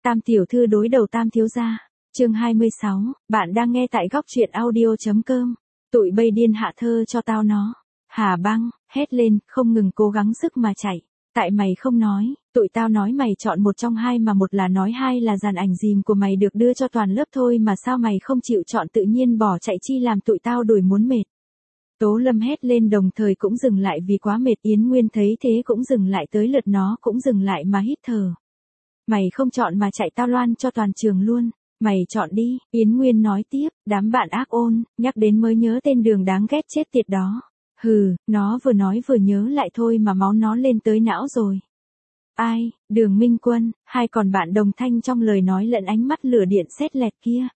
Tam tiểu thư đối đầu tam thiếu gia. Chương 26, bạn đang nghe tại góc truyện audio.com. Tụi bay điên hạ thơ cho tao nó. Hà Băng hét lên, không ngừng cố gắng sức mà chạy. Tại mày không nói, tụi tao nói mày chọn một trong hai mà một là nói hai là dàn ảnh dìm của mày được đưa cho toàn lớp thôi mà sao mày không chịu chọn tự nhiên bỏ chạy chi làm tụi tao đuổi muốn mệt. Tố Lâm hét lên đồng thời cũng dừng lại vì quá mệt. Yến Nguyên thấy thế cũng dừng lại, tới lượt nó cũng dừng lại mà hít thở. Mày không chọn mà chạy tao loan cho toàn trường luôn. Mày chọn đi, Yến Nguyên nói tiếp, đám bạn ác ôn, nhắc đến mới nhớ tên Đường đáng ghét chết tiệt đó. Hừ, nó vừa nói vừa nhớ lại thôi mà máu nó lên tới não rồi. Ai, Đường Minh Quân, hai còn bạn đồng thanh trong lời nói lẫn ánh mắt lửa điện sét lẹt kia.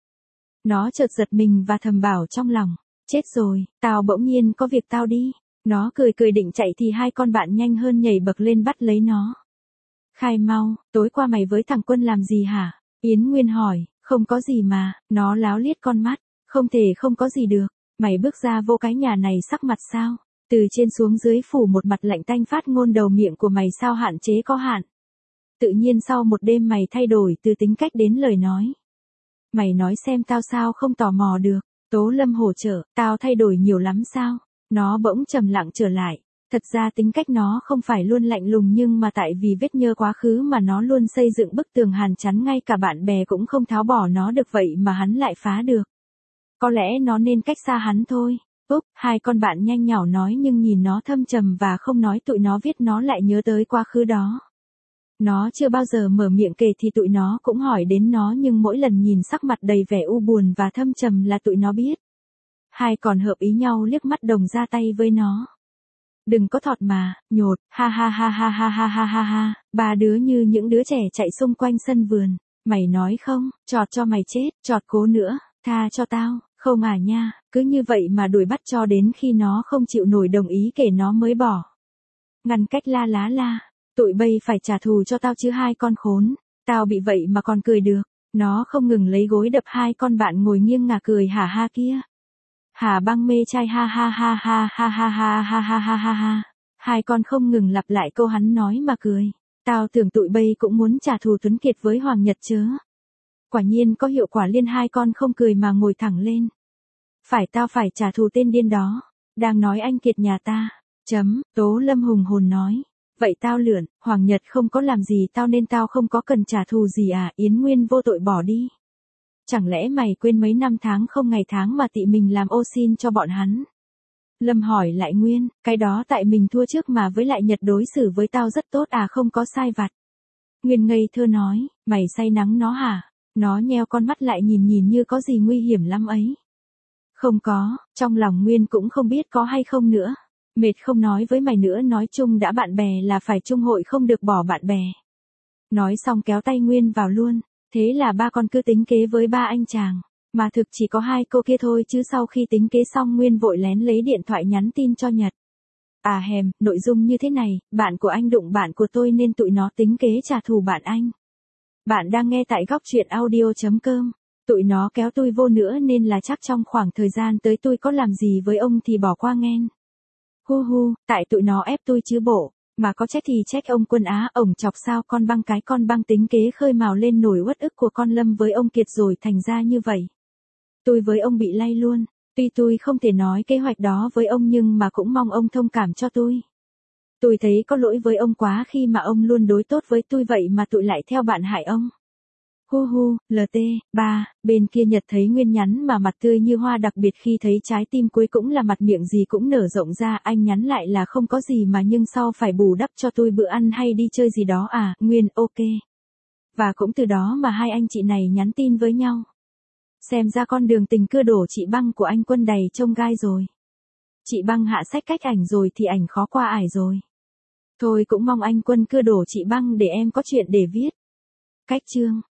Nó chợt giật mình và thầm bảo trong lòng, chết rồi, tao bỗng nhiên có việc tao đi. Nó cười cười định chạy thì hai con bạn nhanh hơn nhảy bậc lên bắt lấy nó. Khai mau, tối qua mày với thằng Quân làm gì hả? Yến Nguyên hỏi, không có gì mà, nó láo liếc con mắt, không thể không có gì được, mày bước ra vô cái nhà này sắc mặt sao? Từ trên xuống dưới phủ một mặt lạnh tanh, phát ngôn đầu miệng của mày sao hạn chế có hạn. Tự nhiên sau một đêm mày thay đổi từ tính cách đến lời nói. Mày nói xem tao sao không tò mò được. Tố Lâm hỗ trợ, tao thay đổi nhiều lắm sao? Nó bỗng trầm lặng trở lại. Thật ra tính cách nó không phải luôn lạnh lùng nhưng mà tại vì vết nhơ quá khứ mà nó luôn xây dựng bức tường hàn chắn, ngay cả bạn bè cũng không tháo bỏ nó được, vậy mà hắn lại phá được. Có lẽ nó nên cách xa hắn thôi. Úp, hai con bạn nhanh nhảu nói nhưng nhìn nó thâm trầm và không nói, tụi nó viết nó lại nhớ tới quá khứ đó. Nó chưa bao giờ mở miệng kể thì tụi nó cũng hỏi đến nó, nhưng mỗi lần nhìn sắc mặt đầy vẻ u buồn và thâm trầm là tụi nó biết. Hai còn hợp ý nhau liếc mắt đồng ra tay với nó. Đừng có thọt mà, nhột, ha ha ha ha ha ha ha ha ha. Ba đứa như những đứa trẻ chạy xung quanh sân vườn. Mày nói không, chọt cho mày chết, chọt cố nữa, tha cho tao, không à nha, cứ như vậy mà đuổi bắt cho đến khi nó không chịu nổi đồng ý kể nó mới bỏ. Ngăn cách la lá la, tụi bay phải trả thù cho tao chứ hai con khốn, tao bị vậy mà còn cười được. Nó không ngừng lấy gối đập hai con bạn ngồi nghiêng ngả cười hả ha kia. Hà Băng mê trai ha ha ha ha ha ha ha ha ha ha ha ha. Hai con không ngừng lặp lại câu hắn nói mà cười. Tao tưởng tụi bay cũng muốn trả thù Tuấn Kiệt với Hoàng Nhật chớ. Quả nhiên có hiệu quả liên, hai con không cười mà ngồi thẳng lên. Phải, tao phải trả thù tên điên đó. Đang nói anh Kiệt nhà ta. Tố Lâm hùng hồn nói. Vậy tao lượn, Hoàng Nhật không có làm gì tao nên tao không có cần trả thù gì à? Yến Nguyên vô tội bỏ đi. Chẳng lẽ mày quên mấy năm tháng không ngày tháng mà tị mình làm ô xin cho bọn hắn? Lâm hỏi lại Nguyên, cái đó tại mình thua trước mà, với lại Nhật đối xử với tao rất tốt à, không có sai vặt. Nguyên ngây thơ nói, mày say nắng nó hả? Nó nheo con mắt lại nhìn như có gì nguy hiểm lắm ấy. Không có, trong lòng Nguyên cũng không biết có hay không nữa. Mệt không nói với mày nữa, nói chung đã bạn bè là phải chung hội, không được bỏ bạn bè. Nói xong kéo tay Nguyên vào luôn. Thế là ba con cứ tính kế với ba anh chàng, mà thực chỉ có hai cô kia thôi, chứ sau khi tính kế xong Nguyên vội lén lấy điện thoại nhắn tin cho Nhật. À hèm, nội dung như thế này, bạn của anh đụng bạn của tôi nên tụi nó tính kế trả thù bạn anh. Bạn đang nghe tại góc truyện audio.com. Tụi nó kéo tôi vô nữa nên là chắc trong khoảng thời gian tới tôi có làm gì với ông thì bỏ qua nghen. Hu hu, tại tụi nó ép tôi chứ bộ. Mà có trách thì trách ông Quân á, ổng chọc sao con băng tính kế khơi mào lên nổi uất ức của con Lâm với ông Kiệt rồi thành ra như vậy. Tôi với ông bị lay luôn, tuy tôi không thể nói kế hoạch đó với ông nhưng mà cũng mong ông thông cảm cho tôi. Tôi thấy có lỗi với ông quá khi mà ông luôn đối tốt với tôi vậy mà tụi lại theo bạn hại ông. Hu hu, LT3, bên kia Nhật thấy Nguyên nhắn mà mặt tươi như hoa, đặc biệt khi thấy trái tim cuối cũng là mặt miệng gì cũng nở rộng ra. Anh nhắn lại là không có gì mà nhưng sau phải bù đắp cho tôi bữa ăn hay đi chơi gì đó à? Nguyên ok. Và cũng từ đó mà hai anh chị này nhắn tin với nhau. Xem ra con đường tình cưa đổ chị Băng của anh Quân đầy trông gai rồi. Chị Băng hạ sách cách ảnh rồi thì ảnh khó qua ải rồi. Thôi cũng mong anh Quân cưa đổ chị Băng để em có chuyện để viết. Cách chương.